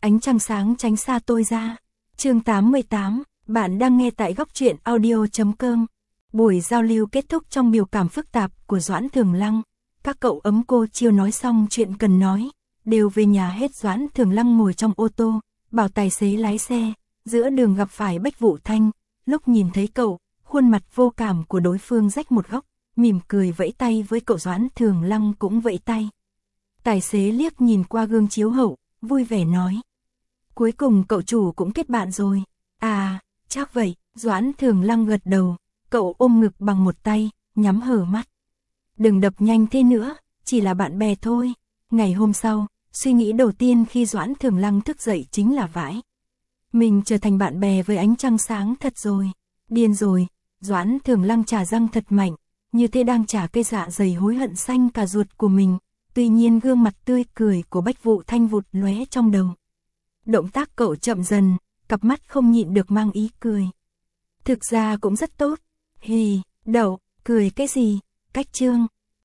Ánh trăng sáng tránh xa tôi ra. Chương 88, bạn đang nghe tại góc truyện audio.com. Buổi giao lưu kết thúc trong biểu cảm phức tạp của Doãn Thường Lăng. Các cậu ấm cô chiêu nói xong chuyện cần nói, đều về nhà hết. Doãn Thường Lăng ngồi trong ô tô, bảo tài xế lái xe. Giữa đường gặp phải Bách Vũ Thanh, lúc nhìn thấy cậu, khuôn mặt vô cảm của đối phương rách một góc, mỉm cười vẫy tay với cậu. Doãn Thường Lăng cũng vẫy tay. Tài xế liếc nhìn qua gương chiếu hậu, vui vẻ nói: cuối cùng cậu chủ cũng kết bạn rồi. À, chắc vậy. Doãn Thường Lăng gật đầu, cậu ôm ngực bằng một tay, nhắm hờ mắt. Đừng đập nhanh thế nữa, chỉ là bạn bè thôi. Ngày hôm sau, suy nghĩ đầu tiên khi Doãn Thường Lăng thức dậy chính là vãi. Mình trở thành bạn bè với ánh trăng sáng thật rồi. Điên rồi. Doãn Thường Lăng chà răng thật mạnh, như thế đang chà cây dạ dày hối hận xanh cả ruột của mình. Tuy nhiên gương mặt tươi cười của Bách Vũ Thanh vụt lóe trong đầu. Động tác cậu chậm dần, cặp mắt không nhịn được mang ý cười. Thực ra cũng rất tốt. Hì, đậu, cười cái gì? Cách trương,